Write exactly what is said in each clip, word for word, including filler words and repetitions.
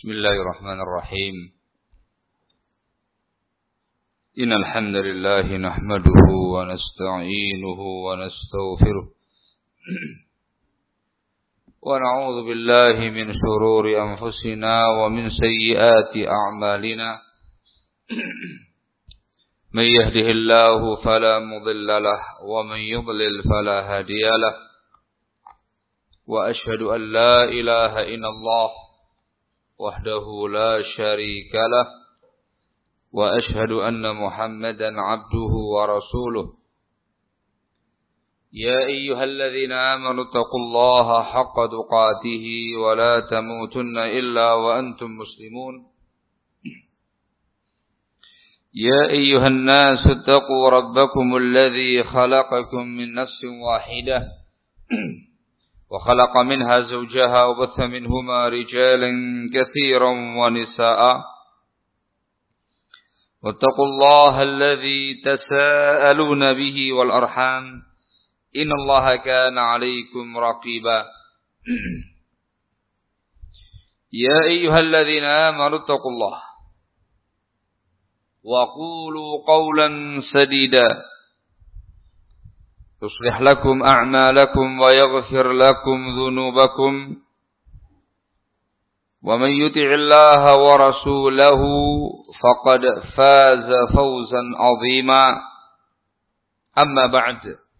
Bismillahirrahmanirrahim. Innal hamdalillah nahmaduhu wa nasta'inuhu wa nastaghfiruh. Wa na'udzu billahi min shururi anfusina wa min sayyiati a'malina. Man yahdihillahu fala mudilla lahu wa man yudlil fala hadiya lahu. Wa ashhadu an la ilaha illallah wahdahu la syarika lah wa ashhadu anna Muhammadan abduhu wa rasuluh. Ya ayyuhalladzina amanu taqullaha haqqa tuqatih wa la tamutunna illa wa antum muslimun. Ya ayyuhan nasu taqu rabbakumul ladzi khalaqakum min nafsin wahidah وخلق منها زوجها وبث منهما رجالا كثيرا ونساء واتقوا الله الذي تساءلون به والأرحام إن الله كان عليكم رقيبا يا أيها الذين آمنوا اتقوا الله وقولوا قولا سديدا يصلح لكم أعمالكم ويغفر لكم ذنوبكم ومن يطع الله ورسوله فقد فاز فوزا عظيما أما بعد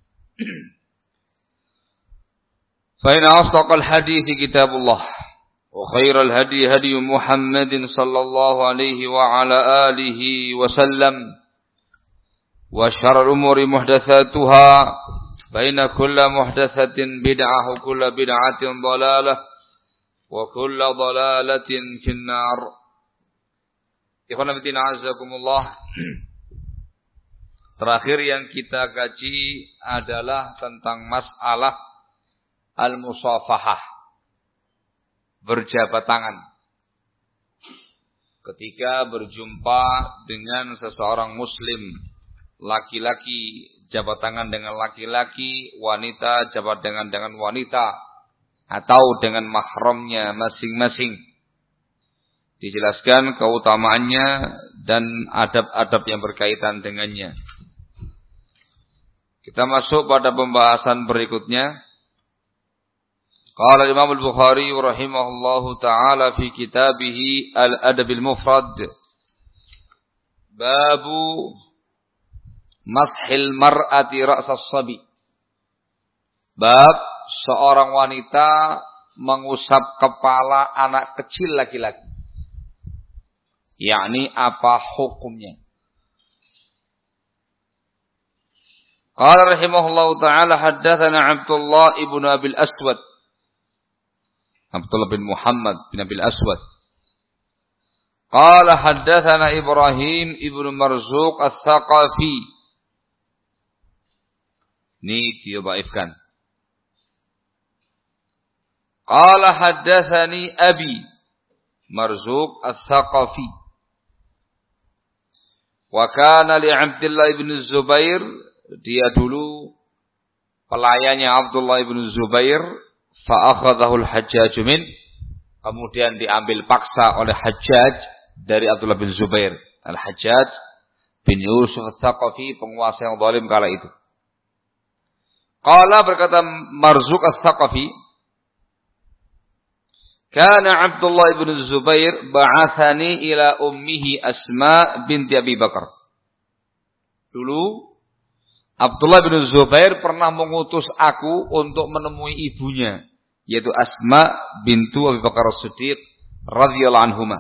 فإن أصدق الحديث كتاب الله وخير الهدي هدي محمد صلى الله عليه وعلى آله وسلم وشر الأمور محدثاتها فإن كل محدثة بدعة وكل بدعة ضلالة وكل ضلالة في النار. Ikhwan fillah azakumullah. Terakhir yang kita kaji adalah tentang masalah al-musafahah, berjabat tangan ketika berjumpa dengan seseorang muslim. Laki-laki jabat tangan dengan laki-laki, wanita jabat tangan dengan wanita, atau dengan mahramnya masing-masing. Dijelaskan keutamaannya dan adab-adab yang berkaitan dengannya. Kita masuk pada pembahasan berikutnya. Qala Imam Al-Bukhari rahimahullahu ta'ala fi kitabih Al-Adab Al-Mufrad. Babu Mashil mar'ati ra'sas sabi. Bab seorang wanita mengusap kepala anak kecil laki-laki. Yakni apa hukumnya? Qala rahimahullahu ta'ala haddatsana Abdullah ibn Abil Aswad. Abdullah bin Muhammad bin Abil Aswad. Qala haddatsana Ibrahim ibn Marzuq Ats-Tsaqafi. Ini dia dhaifkan. Qala haddatsani Abi Marzuq Ats-Tsaqafi. Wa kana li Abdullah ibn Zubair, dia dulu pelayannya Abdullah ibn Zubair, fa akhadhahu al-Hajjaj min, kemudian diambil paksa oleh Hajjaj dari Abdullah bin Zubair. Al-Hajjaj bin Yusuf Ats-Tsaqafi, penguasa yang zalim kala itu. Qala, berkata Marzuq Ats-Tsaqafi, kana Abdullah ibn Zubair ba'athani ila ummihi Asma binti Abi Bakar. Dulu Abdullah bin Zubair pernah mengutus aku untuk menemui ibunya, yaitu Asma bintu Abi Bakar As-Siddiq radhiyallahu anhuma.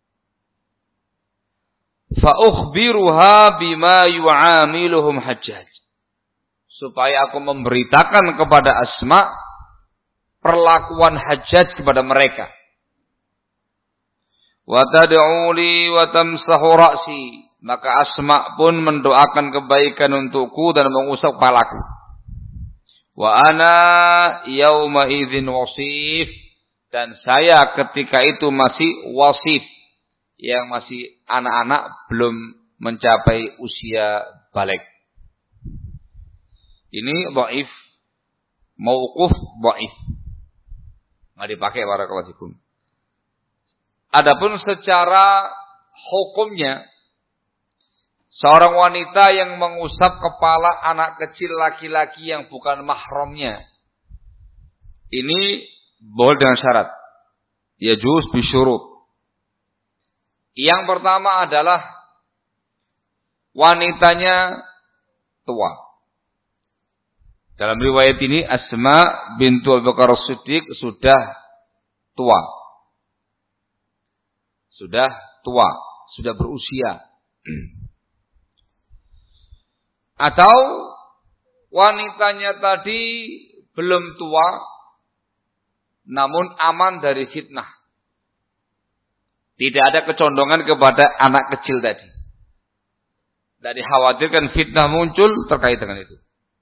Fa ukhbiruha bima yu'amiluhum Hajjaj, supaya aku memberitakan kepada Asma perlakuan Hajjaj kepada mereka. Wa tad'u li wa tamsahu ra'si, maka Asma pun mendoakan kebaikan untukku dan mengusap kepalaku. Wa ana yauma idzin wasif, dan saya ketika itu masih wasif, yang masih anak-anak, belum mencapai usia balik. Ini dhaif, mauquf dhaif. Enggak dipakai barakallahu fikum. Adapun secara hukumnya, seorang wanita yang mengusap kepala anak kecil laki-laki yang bukan mahramnya, ini boleh dengan syarat. Yajuz bisyurut. Yang pertama adalah wanitanya tua. Dalam riwayat ini Asma bintu Abu Bakar As-Siddiq sudah tua. Sudah tua, sudah berusia. Atau wanitanya tadi belum tua namun aman dari fitnah. Tidak ada kecondongan kepada anak kecil tadi. Tidak dikhawatirkan fitnah muncul terkait dengan itu.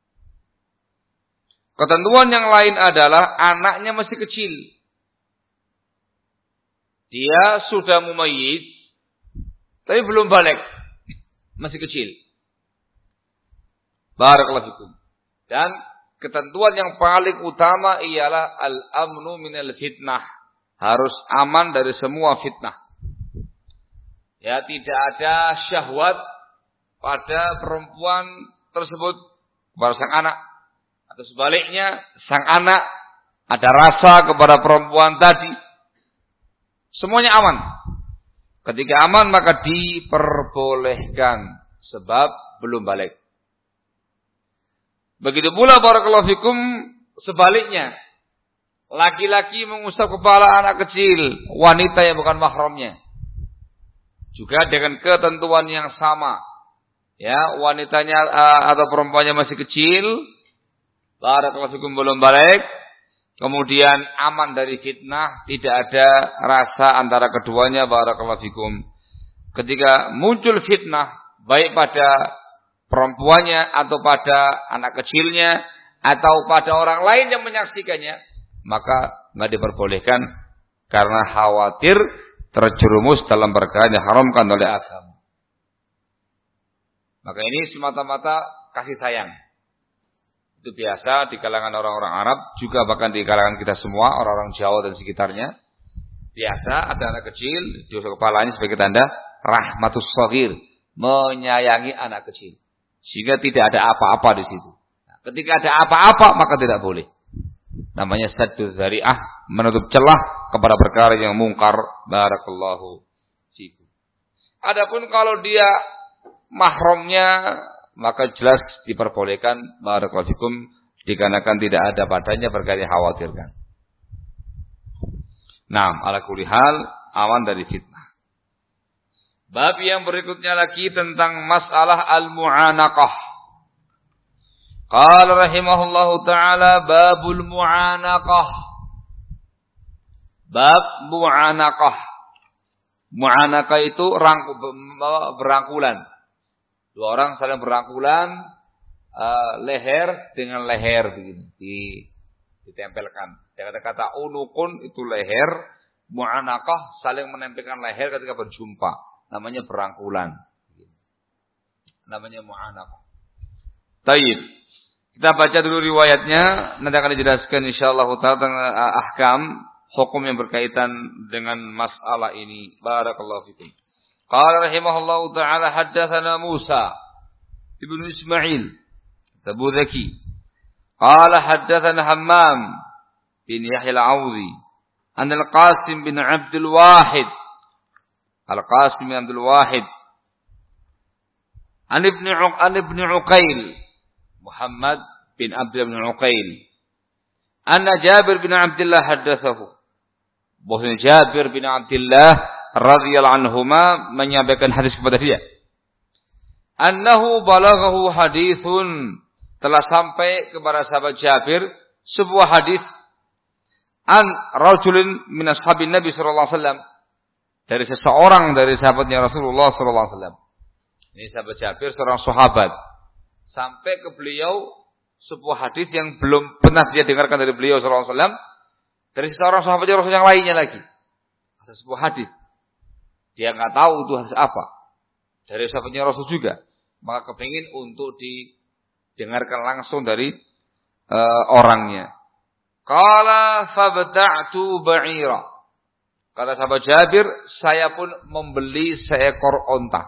Ketentuan yang lain adalah anaknya masih kecil. Dia sudah mumayyiz, tapi belum balik. Masih kecil. Barakallahu fikum. Dan ketentuan yang paling utama ialah al-amnu minal fitnah. Harus aman dari semua fitnah. Ya, tidak ada syahwat pada perempuan tersebut kepada sang anak. Atau sebaliknya, sang anak ada rasa kepada perempuan tadi. Semuanya aman. Ketika aman maka diperbolehkan. Sebab belum balik. Begitu pula barakallahu fikum sebaliknya. Laki-laki mengusap kepala anak kecil. Wanita yang bukan mahramnya. Juga dengan ketentuan yang sama. Ya, wanitanya uh, atau perempuannya masih kecil. Barakallahu fikum belum balik. Kemudian aman dari fitnah. Tidak ada rasa antara keduanya. Barakallahu fikum. Ketika muncul fitnah. Baik pada perempuannya. Atau pada anak kecilnya. Atau pada orang lain yang menyaksikannya. Maka nggak diperbolehkan. Karena khawatir terjerumus dalam perkara yang diharamkan oleh agama. Maka ini semata-mata kasih sayang. Itu biasa di kalangan orang-orang Arab, juga bahkan di kalangan kita semua, orang-orang Jawa dan sekitarnya. Biasa ada anak kecil, diusap kepalanya sebagai tanda rahmatus shaghir, menyayangi anak kecil. Sehingga tidak ada apa-apa di situ. Nah, ketika ada apa-apa maka tidak boleh. Namanya saddu dzari'ah, menutup celah kepada perkara yang mungkar. Barakallahu fikum. Adapun kalau dia mahramnya, maka jelas diperbolehkan. Barakallahu fikum, dikarenakan tidak ada padanya perkara yang khawatirkan. Naam, ala kulli hal aman dari fitnah. Bab yang berikutnya lagi tentang masalah al-mu'anaqah. Qala rahimahullahu ta'ala babul mu'anaqah. Bab mu'anaqah. Mu'anaqah itu rangku, berangkulan. Dua orang saling berangkulan, uh, leher dengan leher begini, di, ditempelkan. Dengan kata unukun itu leher, mu'anaqah saling menempelkan leher ketika berjumpa. Namanya berangkulan. Namanya mu'anaqah. Tayyib. Kita baca dulu riwayatnya, nanti akan dijelaskan insyaallah ta'ala tentang ahkam, hukum yang berkaitan dengan masalah ini. Barakallahu fikum. Qala rahimahullahu ta'ala haddatsana Musa ibn Ismail Tabuzaki. Qala haddatsana Hammam bin Yahya al-Audhi an al-Qasim bin Abdul Wahid. Al-Qasim bin Abdul Wahid an ibn an ibn Uqail Muhammad bin Abdullah bin Uqail. Anna Jabir bin Abdullah haddatsahu. Bahwa Jabir bin Abdullah radhiyallahu anhuma menyampaikan hadis kepada dia. Annahu balaghahu hadithun, telah sampai kepada sahabat Jabir sebuah hadis an rajulin min ashabin Nabi sallallahu alaihi wasallam, dari seseorang dari sahabatnya Rasulullah sallallahu alaihi wasallam. Ini sahabat Jabir seorang sahabat. Sampai ke beliau sebuah hadis yang belum pernah dia dengarkan dari beliau sallallahu alaihi wasallam, dari seorang sahabat Rasul yang lainnya lagi. Ada sebuah hadis. Dia enggak tahu itu hadis apa. Dari sahabatnya Rasul juga. Maka kepingin untuk didengarkan langsung dari uh, orangnya. Qala fabta'tu ba'ira. Kata sahabat Jabir, saya pun membeli seekor onta.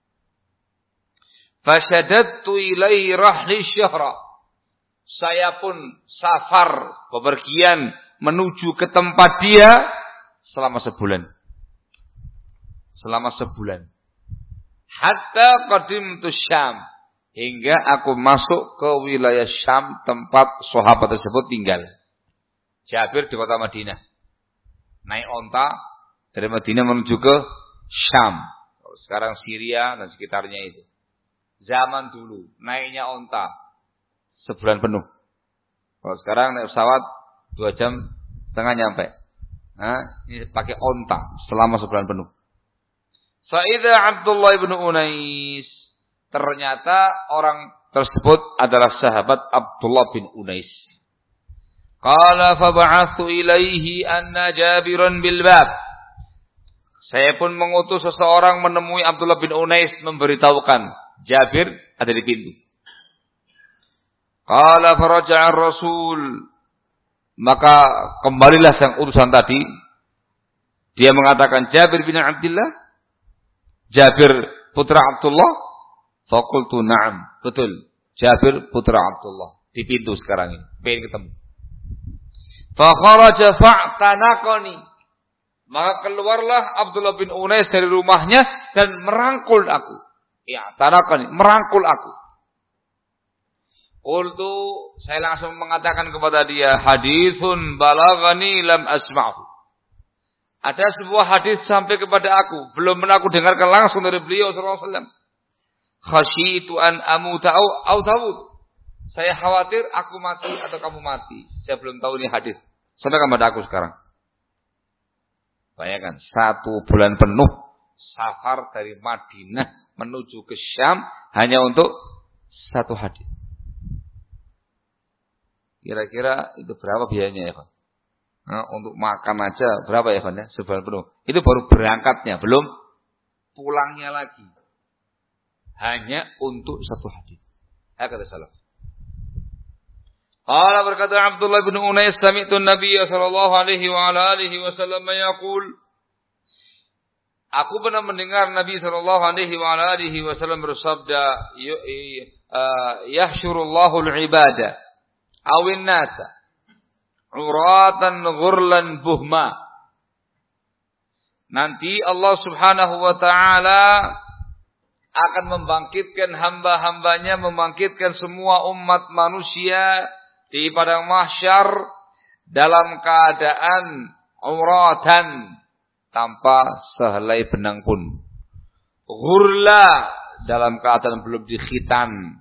Fasyadattu ilaihi rahli syahra. Saya pun safar, bepergian menuju ke tempat dia selama sebulan. Selama sebulan. Hatta qadimtu Syam. Hingga aku masuk ke wilayah Syam tempat sahabat tersebut tinggal. Jabir di kota Madinah. Naik onta dari Madinah menuju ke Syam. Sekarang Syria dan sekitarnya itu. Zaman dulu naiknya onta sebulan penuh. Kalau sekarang naik pesawat dua jam setengah nyampe. Nah, ini pakai onta selama sebulan penuh. Fa'idha Abdullah ibn Unais. Ternyata orang tersebut adalah sahabat Abdullah bin Unais. Qala fab'athu ilaihi anna Jabiran bil bab. Saya pun mengutus seseorang menemui Abdullah bin Unais memberitahukan Jabir ada di pintu. Qala faraja'a Rasul. Maka kembalilah sang utusan tadi. Dia mengatakan Jabir bin Abdullah. Jabir putra Abdullah. Faqultu na'am. Betul. Jabir putra Abdullah. Di pintu sekarang ini. Pengen ketemu. Fa kharaja fa'tanaqani. Maka keluarlah Abdullah bin Unais dari rumahnya dan merangkul aku. Ya, tanaqani, merangkul aku. Qultu, saya langsung mengatakan kepada dia, haditsun balagani lam asma'hu. Ada sebuah hadis sampai kepada aku, belum pernah aku dengarkan langsung dari beliau sallallahu alaihi wasallam. Khasyitu an amuta au tawud. Saya khawatir aku mati atau kamu mati. Saya belum tahu ini hadis. Sampai kepada aku sekarang. Bayangkan, satu bulan penuh safar dari Madinah menuju ke Syam hanya untuk satu hadis. Kira-kira itu berapa biayanya ya, Pak? Nah, untuk makan aja berapa ya, Pak? Ya? Sebulan penuh. Itu baru berangkatnya, belum pulangnya lagi. Hanya untuk satu hadis. Hakata salaf. Qala berkata Abdullah bin Unais, sami'tu an-nabiy sallallahu alaihi wa ala alihi wasallam yaqul. Aku pernah mendengar Nabi sallallahu alaihi wa ala alihi wasallam bersabda, yahsyurullahu al-ibada awin nasa uratan ghurlan buhma. Nanti Allah Subhanahu wa taala akan membangkitkan hamba-hambanya, membangkitkan semua umat manusia di padang mahsyar dalam keadaan uratan, tanpa sehelai benang pun. Ghurla, dalam keadaan belum dikhitan.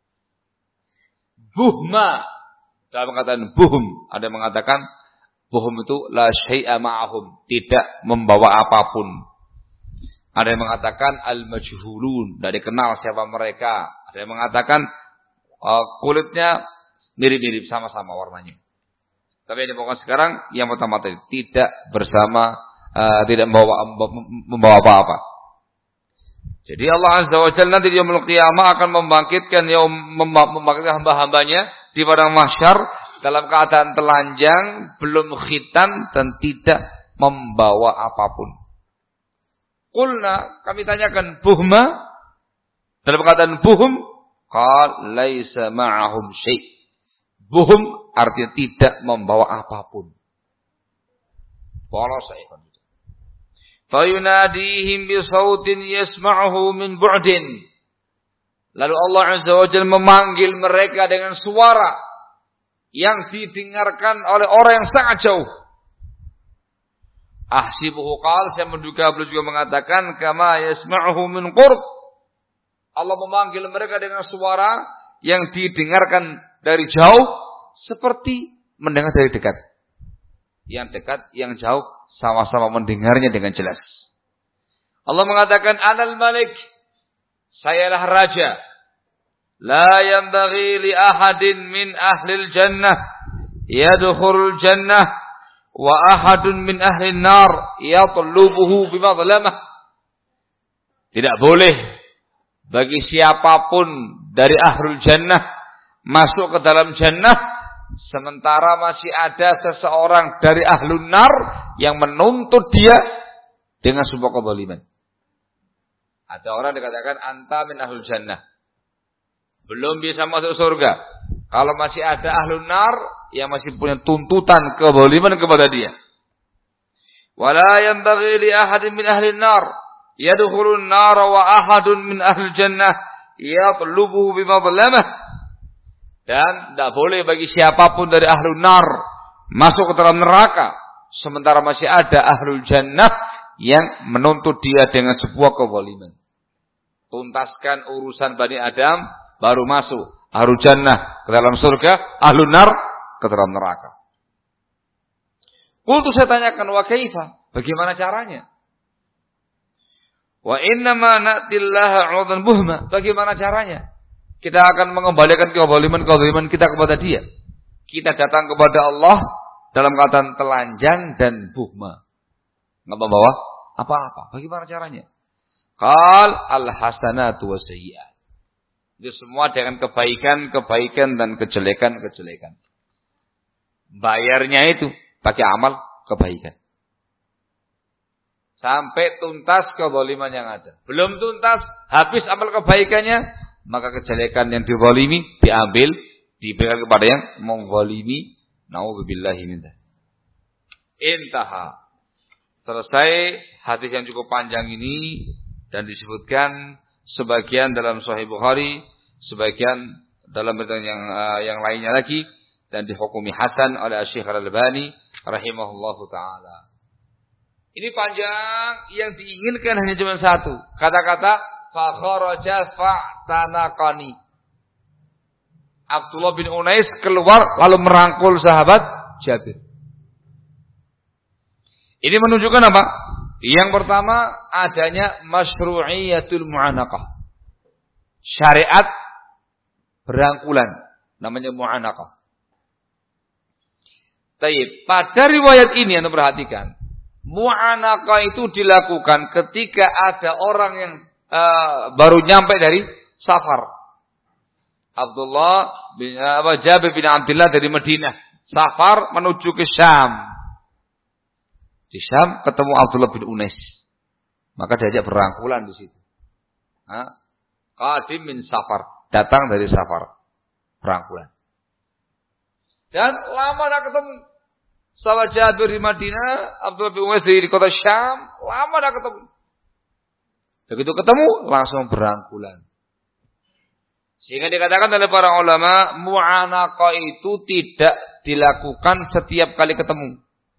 Buhma, dalam keadaan buhum. Ada yang mengatakan buhum itu la syai'a ma'ahum, tidak membawa apapun. Ada yang mengatakan al-majhulun, tidak dikenal siapa mereka. Ada yang mengatakan uh, kulitnya mirip-mirip, sama-sama warnanya. Tapi yang dibawa sekarang yang pertama tadi tidak bersama, uh, tidak membawa membawa apa-apa. Jadi Allah Azza wa Jalla nanti di yaumul qiyamah akan membangkitkan yang membangkitkan hamba-hambanya di padang mahsyar dalam keadaan telanjang, belum khitan dan tidak membawa apapun. Qulna, kami tanyakan, buhma, dalam keadaan buhum, qal laisa ma'ahum syai'. Buhum artinya tidak membawa apapun. Polos saya. Fayunadihim bi sautin yasma'uhu min bu'din. Lalu Allah Azza wa Jalla memanggil mereka dengan suara yang didengarkan oleh orang yang sangat jauh. Ahsibuhu qal, saya menduga beliau juga mengatakan kama yasma'uhu min qurb. Allah memanggil mereka dengan suara yang didengarkan dari jauh seperti mendengar dari dekat. Yang dekat, yang jauh sama-sama mendengarnya dengan jelas. Allah mengatakan anal malik, sayalah raja. La yanbaghi li ahadin min ahlil jannah yadkhulul jannah wa ahadun min ahlin nar yatlubuhu bimadlamah. Tidak boleh bagi siapapun dari ahlul jannah masuk ke dalam jannah sementara masih ada seseorang dari ahlun nar yang menuntut dia dengan sebuah kezaliman. Ada orang dikatakan anta min ahlul jannah, belum bisa masuk surga. Kalau masih ada ahlun nar yang masih punya tuntutan kezaliman kepada dia. Wala yanbaghi li ahadin min ahlin nar yadkhulun nar wa ahadun min ahlil jannah yatlubuhu bimadlamah. Dan tidak boleh bagi siapapun dari ahlun nar masuk ke dalam neraka sementara masih ada ahlul jannah yang menuntut dia dengan sebuah kezaliman. Tuntaskan urusan Bani Adam baru masuk ahlul jannah ke dalam surga, ahlun nar ke dalam neraka. Qultu, saya tanyakan, wa kaifa? Bagaimana caranya? Wa innama na'tillaha 'udan buhma. Bagaimana caranya? Kita akan mengembalikan kezaliman-kezaliman kita kepada dia. Kita datang kepada Allah dalam keadaan telanjang dan buhma. Enggak membawa apa-apa. Bagaimana caranya? Qal al-hasanatu wasayyi'at. Itu semua dengan kebaikan-kebaikan dan kejelekan-kejelekan. Bayarnya itu pakai amal kebaikan. Sampai tuntas kezaliman yang ada. Belum tuntas, habis amal kebaikannya, maka kejelekan yang dizalimi diambil, diberikan kepada yang menzalimi. Nauzubillahi min dzalik. Intaha. Selesai hadis yang cukup panjang ini dan disebutkan sebagian dalam Sahih Bukhari, sebagian dalam berita yang uh, yang lainnya lagi, dan dihukumi hasan oleh Syekh Al-Albani rahimahullahu ta'ala. Ini panjang, yang diinginkan hanya cuma satu. Kata-kata fakharaja fa'tanaqani. Abdullah bin Unais keluar lalu merangkul sahabat Jabir. Ini menunjukkan apa? Yang pertama adanya masyru'iyatul mu'anaqah. Syariat berangkulan, namanya mu'anaqah. Taib. Pada riwayat ini Anda perhatikan, mu'anaqah itu dilakukan ketika ada orang yang uh, baru nyampe dari safar. Abdullah bin uh, Jabir bin Abdullah dari Madinah, safar menuju ke Syam. Di Syam ketemu Abdullah bin Unais, maka diajak berangkulan di situ. Ha? Qadim min safar, datang dari safar, berangkulan. Dan lama tak ketemu. Sahabat Jabir di Madinah, Abdullah bin Unais di kota Syam, lama tak ketemu. Begitu ketemu, langsung berangkulan. Sehingga dikatakan oleh para ulama, mu'anaqah itu tidak dilakukan setiap kali ketemu.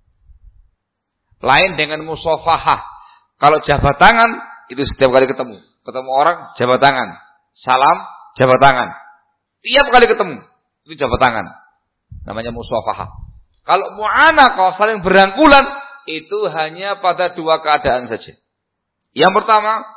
Lain dengan musafahah. Kalau jabat tangan, itu setiap kali ketemu. Ketemu orang, jabat tangan. Salam, jabat tangan. Tiap kali ketemu, itu jabat tangan. Namanya musafahah. Kalau mu'anaqah saling berangkulan, itu hanya pada dua keadaan saja. Yang pertama,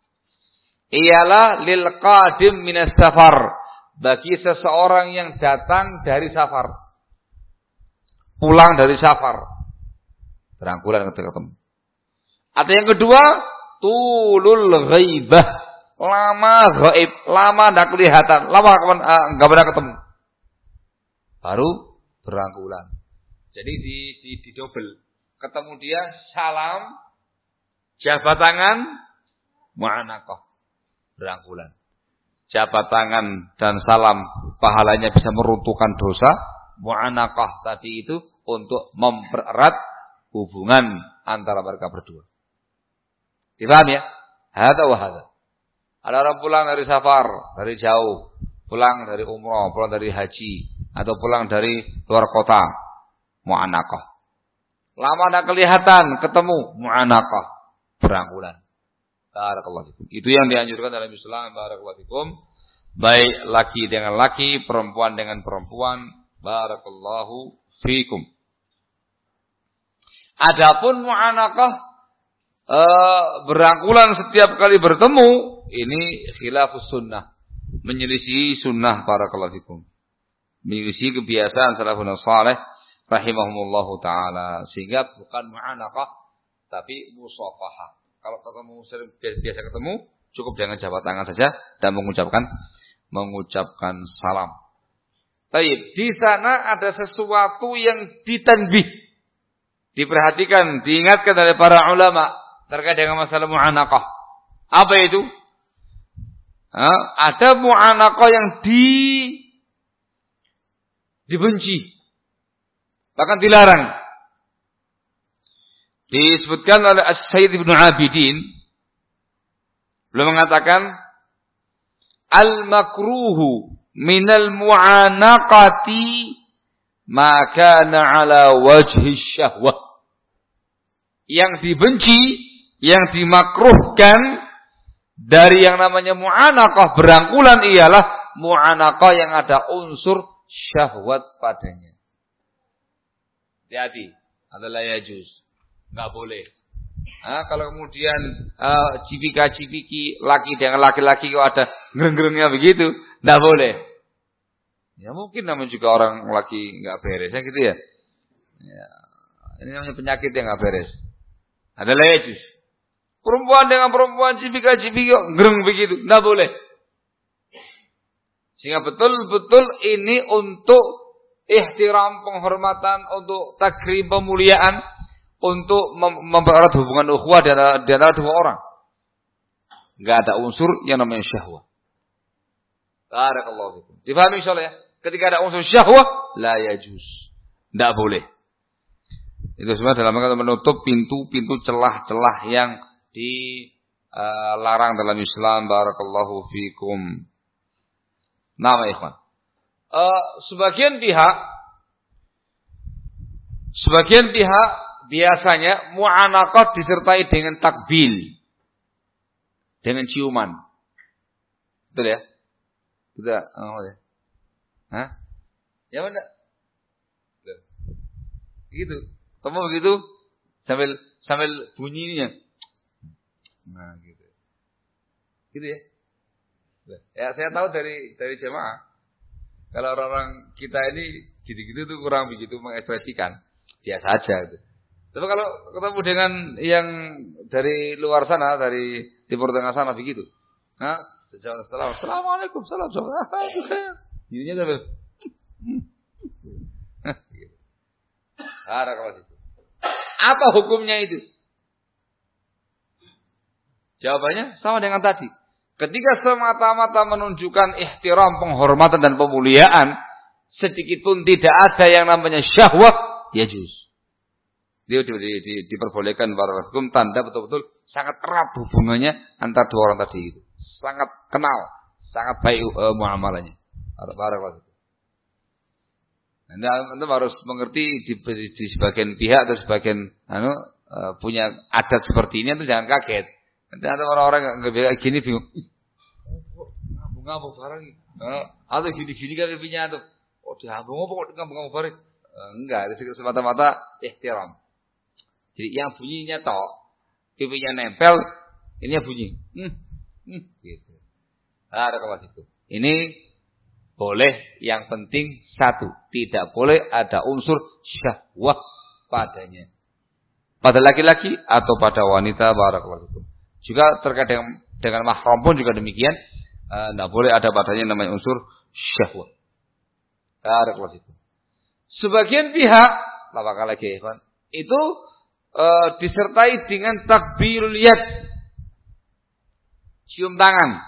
ialah lil qadim minas safar, bagi seseorang yang datang dari safar, pulang dari safar, berangkulan ketika ketemu. Ada yang kedua, tulul ghaibah, lama ghaib, lama tidak kelihatan, lama enggak uh, pernah ketemu, baru berangkulan. Jadi di di, di double, ketemu dia, salam, jabat tangan, mu'anaqah, berangkulan. Jabat tangan dan salam pahalanya bisa meruntuhkan dosa. Mu'anaqah tadi itu untuk mempererat hubungan antara mereka berdua. Dipaham ya? Hadza wa hadza. Ada orang pulang dari safar, dari jauh, pulang dari umrah, pulang dari haji, atau pulang dari luar kota, mu'anaqah. Lama tidak kelihatan, ketemu, mu'anaqah, berangkulan. Barakallahu fikum. Itu yang dianjurkan dalam Islam. Barakallahu fikum. Baik laki dengan laki, perempuan dengan perempuan. Barakallahu fikum. Adapun mu'anaqah e, berangkulan setiap kali bertemu, ini khilafus sunnah, menyelisihi sunnah. Barakallahu fikum. Menyelisihi kebiasaan salafun salih rahimahumullahu taala, sehingga bukan mu'anaqah tapi musafahah. Kalau ketemu biasa ketemu, cukup dengan jabat tangan saja dan mengucapkan mengucapkan salam. Baik, di sana ada sesuatu yang ditanbih, diperhatikan, diingatkan oleh para ulama terkait dengan masalah mu'anaqah. Apa itu? Ha? Ada mu'anaqah yang di dibenci, bahkan dilarang. Disebutkan oleh As-Sayyid Ibnu Abidin, beliau mengatakan al-makruhu minal mu'anaqati ma kana ala wajhi syahwah. Yang dibenci, yang dimakruhkan dari yang namanya mu'anaqah berangkulan ialah mu'anaqah yang ada unsur syahwat padanya. Hati-hati, adalah yajuz, enggak boleh. Nah, kalau kemudian uh, cipika-cipiki laki dengan laki-laki kok ada gereng-gerengnya begitu, enggak boleh. Ya mungkin namanya juga orang laki enggak beres, ya gitu ya. Ya, ini namanya penyakit yang enggak beres. Adalah yajuz. Perempuan dengan perempuan cipika-cipiki kok gereng begitu, enggak boleh. Sehingga betul-betul ini untuk ihtiram, penghormatan, untuk takrim, pemuliaan, untuk mem- mempererat hubungan ukhuwah di antara, di antara dua orang. Enggak ada unsur yang namanya syahwat. Barakallahu fikum. Difahami insyaallah ya? Ketika ada unsur syahwat, la yajuz. Enggak boleh. Itu semua dalam rangka menutup pintu-pintu celah-celah yang dilarang uh, dalam Islam. Barakallahu fikum. Nama ikhwan. Uh, sebagian pihak sebagian pihak biasanya mu'anaqah disertai dengan takbil, dengan ciuman. Betul ya? Betul. Oh, ya. Hah? Ya mana? Betul. Begitu. Kamu begitu sambil sambil bunyinya. Nah, gitu. Gitu ya? Ya, saya tahu dari dari jemaah. Kalau orang-orang kita ini gitu-gitu tuh kurang begitu mengekspresikan. Biasa aja gitu. Tapi kalau ketemu dengan yang dari luar sana, dari Timur Tengah sana begitu. Nah, sejauh setelah Assalamualaikum, salam salam. Ininya sampai ada kalau itu. Apa hukumnya itu? Jawabannya sama dengan tadi. Ketika semata-mata menunjukkan ihtiram, penghormatan dan pemuliaan, sedikit pun tidak ada yang namanya syahwat, yajuz. Dia di, di, di, diperbolehkan para hukum, tanda betul-betul sangat erat hubungannya antara dua orang tadi itu. Sangat kenal, sangat baik uh, muamalahnya. Para itu. Anda, anda harus mengerti di, di, di sebagian pihak atau sebagian anu, uh, punya adat seperti ini, itu jangan kaget. Nanti ada orang-orang nggak biasa gini bingung. Ngabung-ngabung barang ini. Atau gini-gini kan pipinya tuh. Oh diambung apa kok ngabung-ngabung barang? Enggak, itu semata-mata ihtiram. Jadi yang bunyinya tok, pipinya nempel, ini bunyi. Hmm, hmm, gitu. Ada kelas itu. Ini boleh, yang penting satu, tidak boleh ada unsur syahwat padanya. Pada laki-laki atau pada wanita, barakallahu fikum. Juga terkait dengan, dengan mahram pun juga demikian. Tidak uh, boleh ada padanya namanya unsur syahwat. Barakallahu fikum. Sebagian pihak, lapakah lagi ya, itu uh, disertai dengan takbirul yad, cium tangan.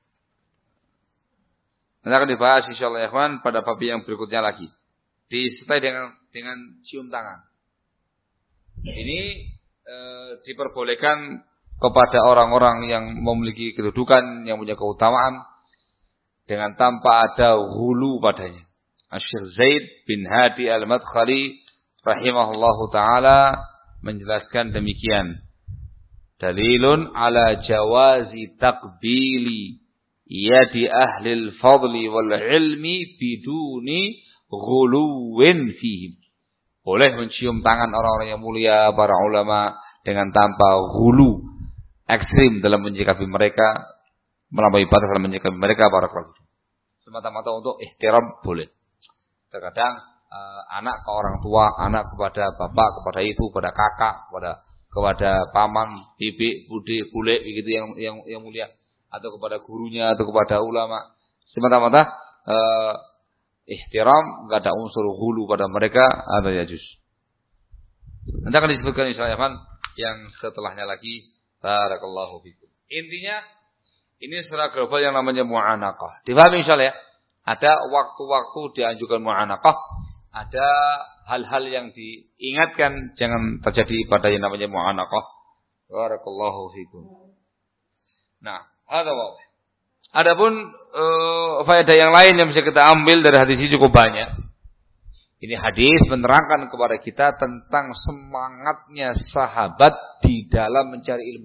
Nanti akan dibahas insyaallah ya kawan pada bab yang berikutnya lagi. Disertai dengan dengan cium tangan. Ini uh, diperbolehkan kepada orang-orang yang memiliki kedudukan, yang punya keutamaan, dengan tanpa ada hulu padanya. Asy-Syaikh Zaid bin Hadi Al-Madkhali rahimahullahu taala menjelaskan demikian. Dalilun ala jawazi taqbili yadi ahli al-fadli wal ilmi biduni ghuluwin fihim. Boleh mencium tangan orang-orang yang mulia, para ulama, dengan tanpa hulu, ekstrim dalam menyikapi mereka, melampaui batas dalam menyikapi mereka, para ulama. Semata-mata untuk ihtiram boleh. Terkadang uh, anak ke orang tua, anak kepada bapak, kepada ibu, kepada kakak, kepada kepada paman, bibi, bude, bule, begitu yang yang yang mulia, atau kepada gurunya, atau kepada ulama. Semata-mata uh, ihtiram, enggak ada unsur hulu pada mereka, ada yajuz. Nanti akan disebutkan insyaallah yang setelahnya lagi. Barakallahu fikum. Intinya ini secara global yang namanya mu'anaqah. Difahami insyaallah ya. Ada waktu-waktu dianjurkan mu'anaqah, ada hal-hal yang diingatkan jangan terjadi pada yang namanya mu'anaqah. Barakallahu fikum. Nah, ada apa? Adapun uh, faedah yang lain yang bisa kita ambil dari hadis ini cukup banyak. Ini hadis menerangkan kepada kita tentang semangatnya sahabat di dalam mencari ilmu.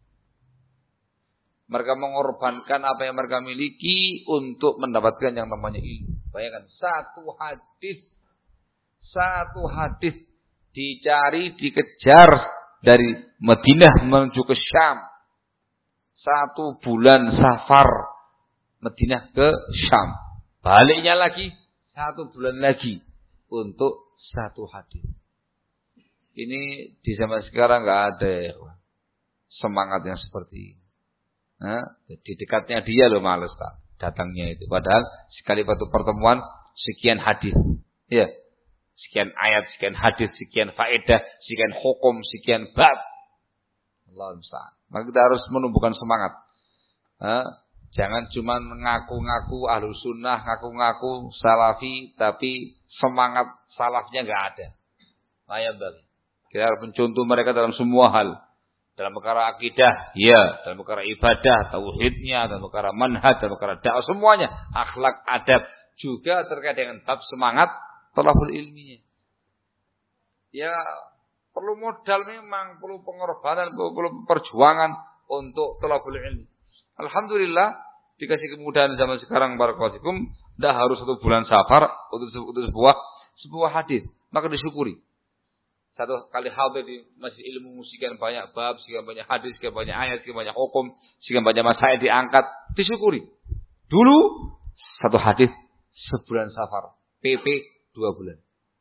Mereka mengorbankan apa yang mereka miliki untuk mendapatkan yang namanya ilmu. Bayangkan satu hadis, satu hadis dicari, dikejar dari Madinah menuju ke Syam. Satu bulan safar Madinah ke Syam. Baliknya lagi satu bulan lagi untuk satu hadis. Ini di zaman sekarang nggak ada ya, semangat yang seperti ini. Nah, di dekatnya dia loh males tak datangnya itu. Padahal sekali satu pertemuan sekian hadis, ya, sekian ayat, sekian hadis, sekian faedah, sekian hukum, sekian bab. Allah musta'an. Maka kita harus menumbuhkan semangat. Nah, jangan cuma ngaku-ngaku ahlu sunnah, ngaku-ngaku salafi, tapi semangat salafnya nggak ada. Ayat bagi. Kita harus mencontoh mereka dalam semua hal. Dalam perkara akidah, ya. Dalam perkara ibadah, tauhidnya, dalam perkara manhaj, dalam perkara dakwah, semuanya. Akhlak, adab. Juga terkait dengan bab semangat thalabul ilminya. Ya, perlu modal memang, perlu pengorbanan, perlu perjuangan untuk thalabul ilmi. Alhamdulillah dikasih kemudahan zaman sekarang barakallahu fikum, tidak harus satu bulan safar untuk, untuk sebuah sebuah hadis, maka disyukuri. Satu kali hadir di masjid ilmu, sekian banyak bab, sekian banyak hadis, sekian banyak ayat, sekian banyak hukum, sekian banyak masail diangkat, disyukuri. Dulu satu hadis sebulan safar, P P dua bulan.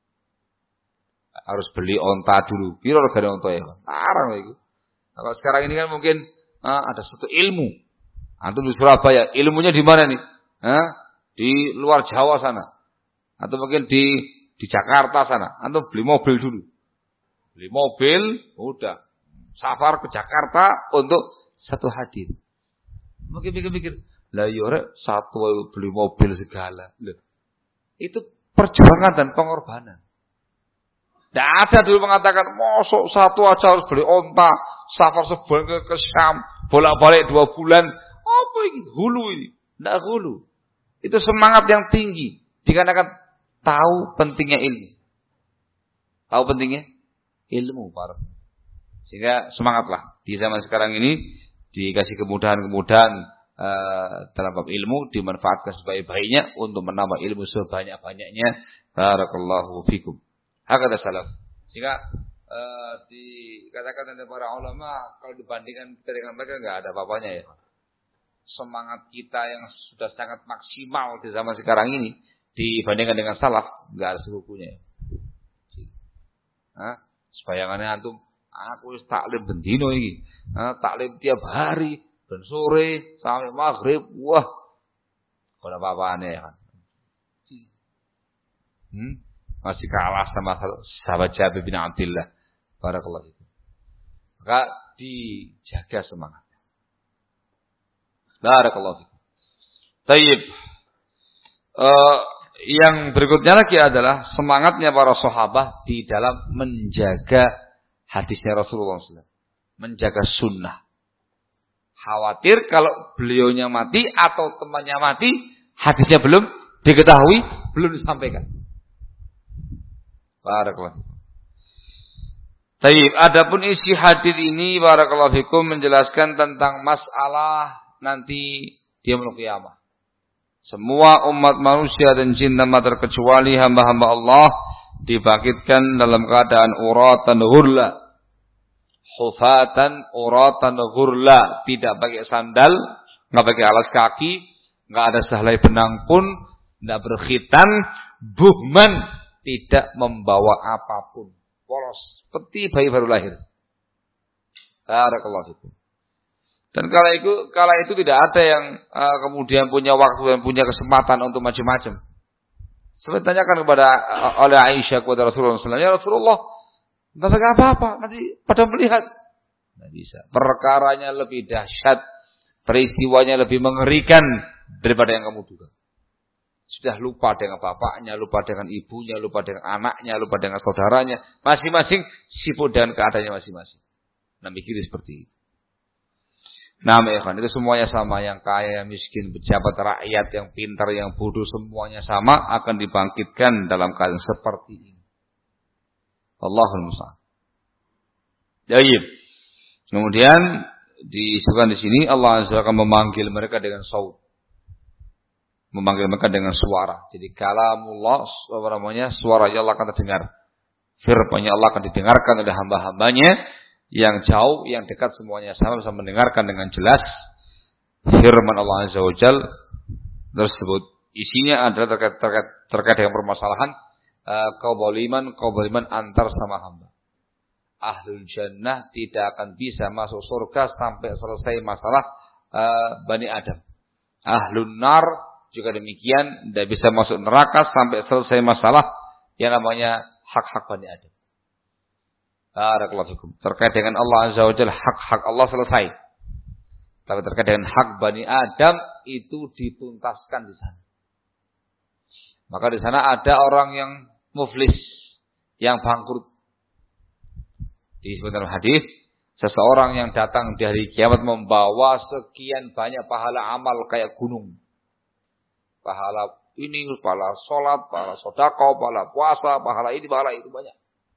Harus beli onta dulu. Piro regane onta ya? Larang itu. Kalau sekarang ini kan mungkin ah, ada satu ilmu. Antum di Surabaya, ilmunya di mana nih? Hah? Di luar Jawa sana. Atau mungkin di di Jakarta sana. Antum beli mobil dulu. Beli mobil, udah. Safar ke Jakarta untuk satu hadis. Mungkin pikir-pikir, lah yore satu beli mobil segala. Loh. Itu perjuangan dan pengorbanan. Tidak ada dulu mengatakan, mosok satu aja harus beli onta. Safar sebulan ke, ke Syam. Bolak-balik dua bulan. Apa ini? Hulu ini. Tidak hulu. Itu semangat yang tinggi. Dikarenakan tahu pentingnya ilmu. Tahu pentingnya ilmu. Para. Sehingga semangatlah. Di zaman sekarang ini dikasih kemudahan-kemudahan uh, dalam bab ilmu. Dimanfaatkan sebaik-baiknya untuk menambah ilmu sebanyak-banyaknya. Barakallahu fikum. Hakada salaf. Sehingga uh, dikatakan oleh para ulama, kalau dibandingkan kita dengan mereka enggak ada apa-apanya ya. Semangat kita yang sudah sangat maksimal di zaman sekarang ini dibandingkan dengan salaf enggak ada sekukunya. Hah? Sebayangannya antum, aku wis taklim bendino iki. Hah, taklim tiap hari, ben sore sampai maghrib. Wah. Ora apa-apane ya kan. Hmm? Masih kalah sama sahabat Jabir bin Abdullah. Barakallahu fikum. Maka dijaga semangat. Barakallahu fikum. Tayyib. Uh, yang berikutnya lagi adalah semangatnya para sahabat di dalam menjaga hadisnya Rasulullah shallallahu alaihi wasallam. Menjaga sunnah. Khawatir kalau beliaunya mati atau temannya mati, hadisnya belum diketahui, belum disampaikan. Barakallahu. Baik, adapun isi hadis ini barakallahu fikum menjelaskan tentang masalah nanti di yaumul qiyamah. Semua umat manusia dan jin tanpa terkecuali hamba-hamba Allah dibangkitkan dalam keadaan uratan ghurla. Hufatan uratan ghurla, tidak pakai sandal, enggak pakai alas kaki, enggak ada sehelai benang pun, enggak berkhitan, buhman, tidak membawa apapun, polos seperti bayi baru lahir. Barakallahu fikum. Dan kala itu kala itu tidak ada yang uh, kemudian punya waktu dan punya kesempatan untuk macam-macam. Seperti tanyakan kepada oleh Aisyah kepada Rasulullah sallallahu alaihi wasallam, "Ya Rasulullah, enggak apa-apa, nanti pada melihat." Tidak bisa. Perkaranya lebih dahsyat, peristiwanya lebih mengerikan daripada yang kamu duga. Sudah lupa dengan bapaknya, lupa dengan ibunya, lupa dengan anaknya, lupa dengan saudaranya. Masing-masing sibuk dengan keadaannya masing-masing. Nah, mikir seperti itu. Nah, ikhwan, itu semuanya sama. Yang kaya, yang miskin, pejabat, rakyat, yang pintar, yang bodoh, semuanya sama akan dibangkitkan dalam keadaan seperti ini. Allahul musta'an. Baik. Kemudian disebutkan di sini Allah Azza wa Jalla akan memanggil mereka dengan saut. Memanggil mereka dengan suara. Jadi kalamullah, apa namanya, suaranya Allah akan terdengar. Firman-Nya Allah akan didengarkan oleh hamba-hambanya yang jauh, yang dekat, semuanya sama bisa mendengarkan dengan jelas firman Allah Azza wa Jalla tersebut. Isinya adalah terkait terkait, terkait dengan permasalahan uh, kezaliman kezaliman antar sama hamba. Ahlul jannah tidak akan bisa masuk surga sampai selesai masalah uh, Bani Adam. Ahlun nar juga demikian, tidak bisa masuk neraka sampai selesai masalah yang namanya hak-hak Bani Adam. Barakallahu fikum. Terkait dengan Allah Azza wa Jalla, hak-hak Allah selesai. Tapi terkait dengan hak Bani Adam itu dituntaskan di sana. Maka di sana ada orang yang muflis, yang bangkrut. Disebut dalam hadis, seseorang yang datang di hari kiamat membawa sekian banyak pahala amal kayak gunung. Pahala ini, pahala sholat, pahala sedekah, pahala puasa, pahala ini, pahala itu banyak.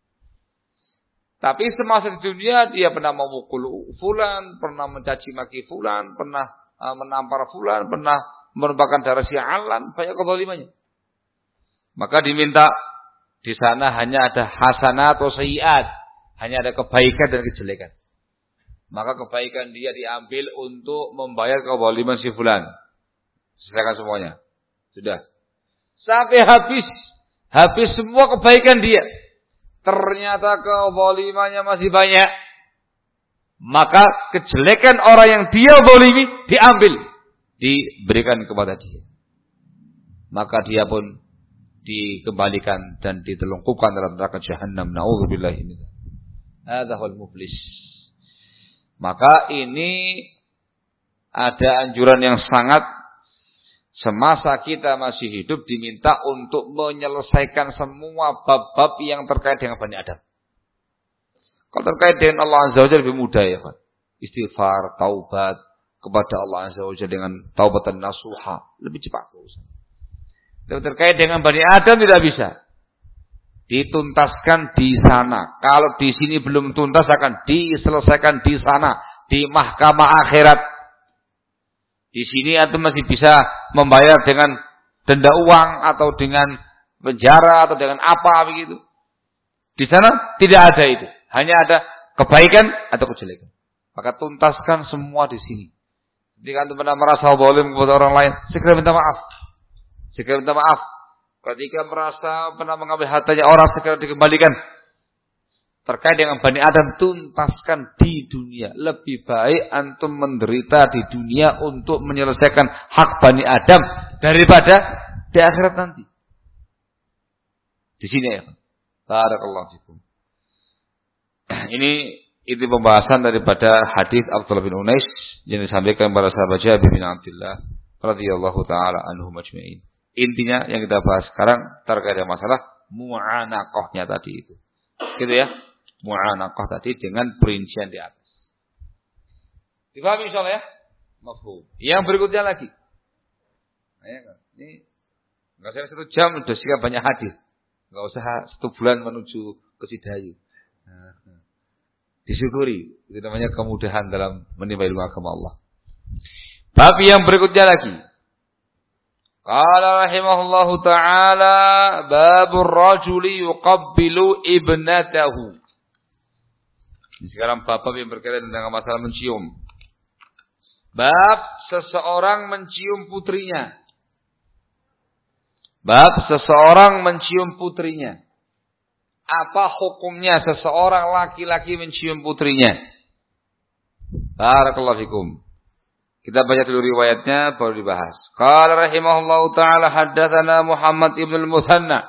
Tapi semasa di dunia dia pernah memukul fulan, pernah mencaci maki fulan, pernah uh, menampar fulan, pernah menumpahkan darah sialan, banyak kezalimannya. Maka diminta di sana hanya ada hasanat atau sayyiat, hanya ada kebaikan dan kejelekan. Maka kebaikan dia diambil untuk membayar kezaliman si fulan. Silakan semuanya. Sudah. Sampai habis. Habis semua kebaikan dia. Ternyata kezalimannya masih banyak. Maka kejelekan orang yang dia zalimi diambil. Diberikan kepada dia. Maka dia pun dikembalikan dan ditelungkupkan dalam neraka Jahannam. Na'udzubillahi min dzalik. Hadza huwal muflis. Maka ini ada anjuran yang sangat. Semasa kita masih hidup diminta untuk menyelesaikan semua bab-bab yang terkait dengan Bani Adam. Kalau terkait dengan Allah Azza wa Jalla lebih mudah ya Pak. Istighfar, taubat kepada Allah Azza wa Jalla dengan taubatan nasuha. Lebih cepat. Tapi terkait dengan Bani Adam tidak bisa. Dituntaskan di sana. Kalau di sini belum tuntas akan diselesaikan di sana. Di mahkamah akhirat. Di sini antum masih bisa membayar dengan denda uang atau dengan penjara atau dengan apa begitu. Di sana tidak ada itu. Hanya ada kebaikan atau kejelekan. Maka tuntaskan semua di sini. Jika antum pernah merasa zalim kepada orang lain, segera minta maaf. Segera minta maaf. Ketika merasa pernah mengambil hartanya orang, segera dikembalikan. Terkait dengan Bani Adam, tuntaskan di dunia. Lebih baik antum menderita di dunia untuk menyelesaikan hak Bani Adam daripada di akhirat nanti. Di sini ya. Barakallahu fikum. Ini itu pembahasan daripada hadis Abdullah bin Unais yang disampaikan kepada sahabat Jabir bin Abdullah radhiyallahu taala anhu majma'in. Intinya yang kita bahas sekarang terkait dengan masalah mu'anaqahnya tadi itu. Gitu ya. Mu'anaqah tadi dengan perincian di atas. Dipahami insyaallah ya? Mafhum. Yang berikutnya lagi. Nah, ini enggak usah satu jam sudah siap banyak hadis. Enggak usah satu bulan menuju ke Sidayu. Nah, disyukuri. Itu namanya kemudahan dalam menimba ilmu agama Allah. Bab yang berikutnya lagi. Qala rahimahullahu ta'ala babur rajuli yuqabbilu ibnatahu. Sekarang bab yang berkaitan dengan masalah mencium. Bab seseorang mencium putrinya. Bab seseorang mencium putrinya. Apa hukumnya seseorang laki-laki mencium putrinya? Barakallahu fikum. Kita baca dulu riwayatnya baru dibahas. Qala rahimahullahu taala haddatsana Muhammad ibn al-Muthanna.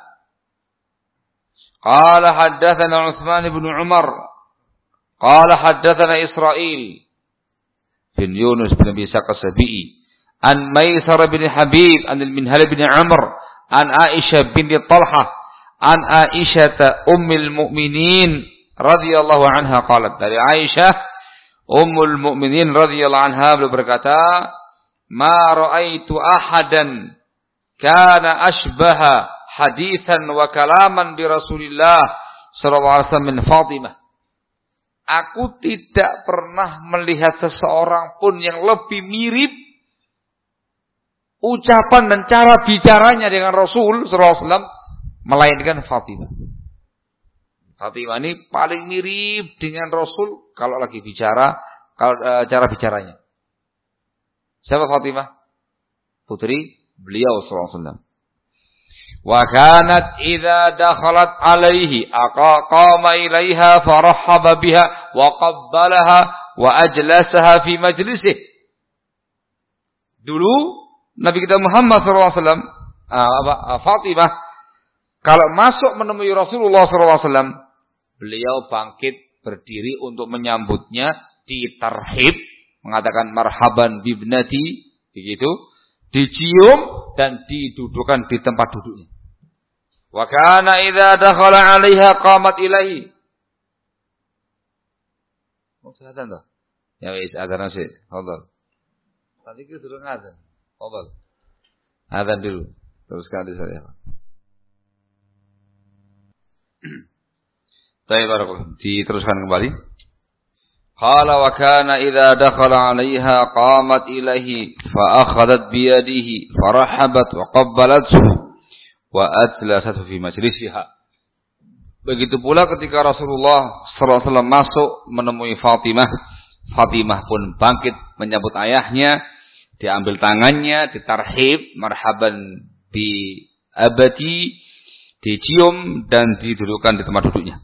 Qala haddatsana Utsman ibn Umar. Qala haddatsana Israil bin Yunus bin Abi Ishaq as-Sabi'i an Maisar bin Habib an al-Minhal bin Amr an Aisyah binti Talhah an Aisyah ummul mukminin radhiyallahu anha qalat, dari Aisyah ummul mukminin radhiyallahu anha beliau berkata, ma ra'aitu ahadan kana ashbaha hadithan wa kalaman bi Rasulillah sallallahu alaihi wasallam min Fatimah. Aku tidak pernah melihat seseorang pun yang lebih mirip ucapan dan cara bicaranya dengan Rasul sallallahu alaihi wasallam melainkan Fatimah. Fatimah ini paling mirip dengan Rasul kalau lagi bicara, kalau e, cara bicaranya. Siapa Fatimah? Putri beliau sallallahu alaihi wasallam. Wa kanat idza dakhalat alaihi aqama ilaiha farahaba biha wa qabbalaha wa ajlasaha fi majlisih. Dulu Nabi kita Muhammad sallallahu alaihi wasallam, uh, Fatimah kalau masuk menemui Rasulullah sallallahu alaihi wasallam, beliau bangkit berdiri untuk menyambutnya, ditarhib, mengatakan marhaban bibnati, begitu, dicium dan didudukkan di tempat duduknya. Wa kana idza dakhala 'alaiha qamat ilaihi. Oh, azan dah. Ya wis azan sih. Fadhal. Tadi kita sudah azan. Fadhal. Azan dulu. Teruskan di saya. Baik, barakallahu. Diteruskan kembali. Qala wa kana idza dakhala 'alaiha qamat ilaihi fa akhadhat bi yadihi farahabat wa qabbalathu wa atlasat fi majlisiha. Begitu pula ketika Rasulullah sallallahu alaihi wasallam masuk menemui Fatimah, Fatimah pun bangkit menyambut ayahnya, diambil tangannya, ditarhib, marhaban bi abati, dicium dan didudukkan di tempat duduknya.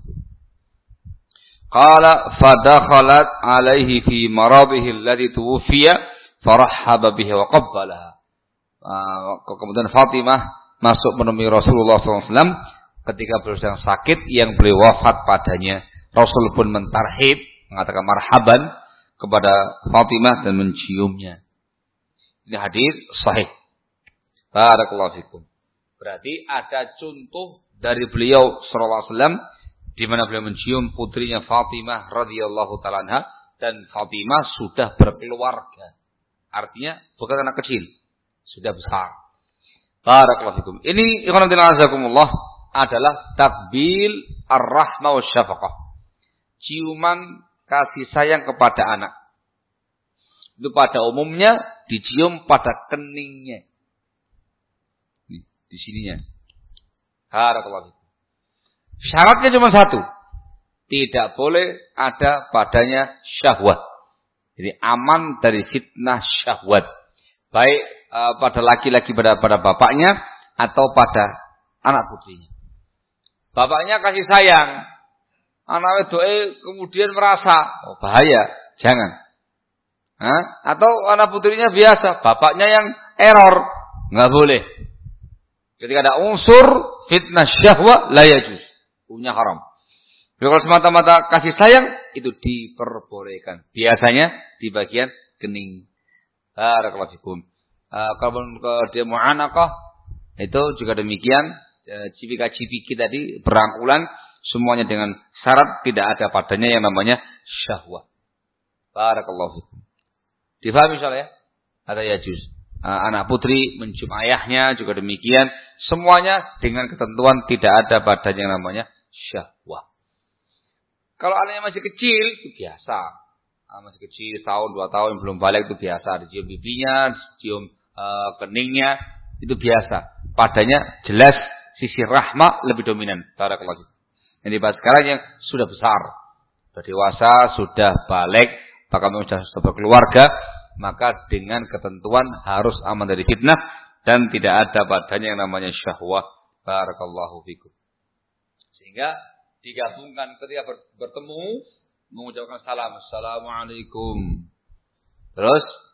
Qala fadakhalat alaihi fi maradihi alladhi tuwfiya farahhaba bihi wa qabbalaha. Kemudian Fatimah masuk menemui Rasulullah sallallahu alaihi wasallam ketika beliau sedang sakit yang beliau wafat padanya. Rasul pun mentarhib, mengatakan marhaban kepada Fatimah dan menciumnya. Ini hadis sahih. Barakallahu fikum. Berarti ada contoh dari beliau sallallahu alaihi wasallam di mana beliau mencium putrinya Fatimah radhiyallahu taala anha, dan Fatimah sudah berkeluarga. Artinya bukan anak kecil, sudah besar. Barakallahu fikum. Ini ikhwan fillah azakumullah adalah takbil ar-rahmah wa syafaqah. Ciuman kasih sayang kepada anak. Itu pada umumnya dicium pada keningnya. Nih, di sininya. Barakallahu fikum. Syaratnya cuma satu. Tidak boleh ada padanya syahwat. Jadi aman dari fitnah syahwat. Baik uh, pada laki-laki pada pada bapaknya atau pada anak putrinya. Bapaknya kasih sayang, anak wedoke kemudian merasa, oh bahaya, jangan. Hah? Atau anak putrinya biasa, bapaknya yang error, nggak boleh. Ketika ada unsur fitnah syahwat, la yajuz, hukumnya haram. Kalau semata-mata kasih sayang itu diperbolehkan. Biasanya di bagian kening. Barakallahu fikum. Uh, kalau dia mu'anaqah itu juga demikian. Uh, cipika-cipiki tadi berangkulan semuanya dengan syarat tidak ada padanya yang namanya syahwat. Barakallahu fikum. Difahami soalnya? Ada yajuz. Uh, anak putri mencium ayahnya juga demikian. Semuanya dengan ketentuan tidak ada padanya yang namanya syahwat. Kalau anaknya masih kecil itu biasa. Masih kecil, tahun, dua tahun, belum balik itu biasa. Dicium pipinya, dicium uh, keningnya, itu biasa. Padanya jelas sisi rahmah lebih dominan. Barakallahu. Yang dibahas sekarang yang sudah besar, sudah dewasa, sudah balik, bahkan sudah, sudah berkeluarga, maka dengan ketentuan harus aman dari fitnah dan tidak ada padanya yang namanya syahwat. Barakallahu fikum. Sehingga digabungkan ketika bertemu, mengucapkan salam, assalamualaikum. Terus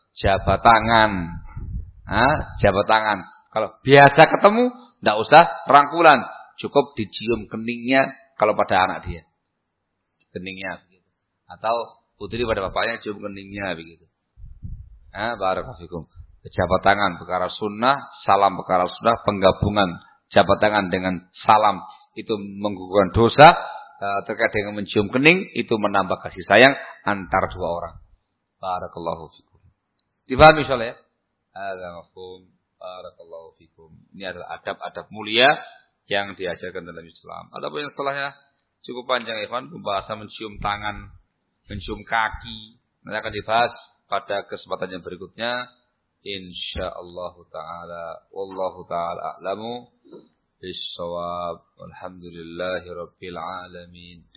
jabat tangan. Hah? Jabat tangan. Kalau biasa ketemu, tidak usah rangkulan. Cukup dicium keningnya kalau pada anak dia. Keningnya. Begitu. Atau putri pada bapaknya cium keningnya. Begitu. Hah? Barakallahu fikum. Jabat tangan perkara sunnah, salam perkara sunnah, penggabungan jabat tangan dengan salam itu menggugurkan dosa, terkait dengan mencium kening itu menambah kasih sayang antar dua orang. Barakallahu fikum. Dipahami insyaallah ya? Hadza mafhum. Barakallahu fikum. Ini adalah adab-adab mulia yang diajarkan dalam Islam. Adapun yang setelahnya cukup panjang Ikhwan, pembahasan mencium tangan, mencium kaki. Nanti akan dibahas pada kesempatan yang berikutnya. Insyaallah taala wallahu taala a'lamu bis-shawab. Walhamdulillahirabbil alamin.